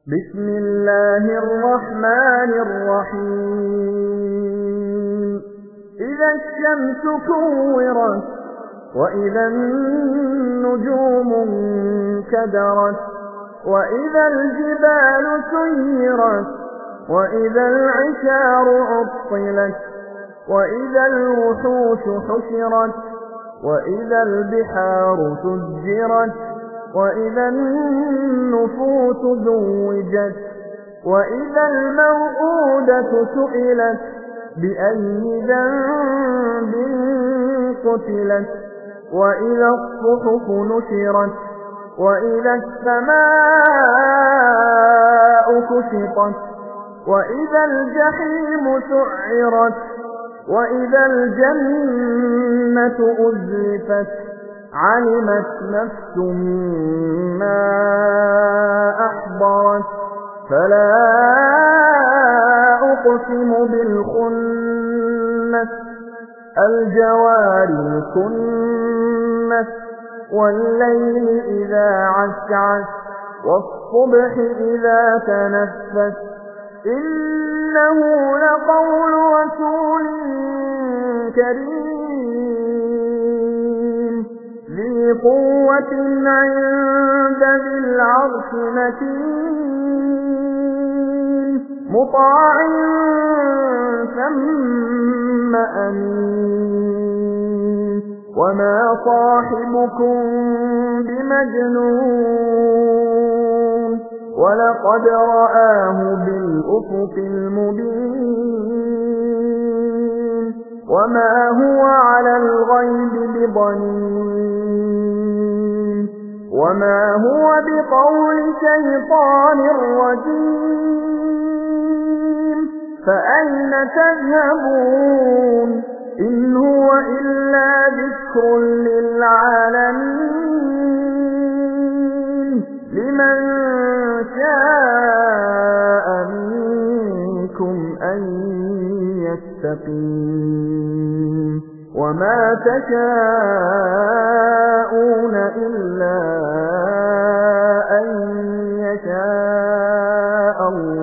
بسم الله الرحمن الرحيم إذا الشمس كورت وإذا النجوم انكدرت وإذا الجبال سيرت وإذا العشار عطلت وإذا الوحوش حشرت وإذا البحار سجرت وإذا النفوس زوجت وإذا الموءودة سئلت بأي ذنب قتلت وإذا الصحف نشرت وإذا السماء كشطت وإذا الجحيم سعرت وإذا الجنة أزلفت علمت نفس ما أحضرت فلا أقسم بالخنس الجوار الكنس والليل إذا عسعس والصبح إذا تنفس إنه لقول رسول كريم ذي قوة عند ذي العرش مكين مطاع ثم أمين وما صاحبكم بمجنون ولقد رآه بالأفق المبين وما هو على الغيب بضنين وما هو بقول شيطان رجيم فأين تذهبون إن هو إلا ذكر للعالمين لمن شاء منكم أن يستقيم وما تشاءون إلا أن يشاء الله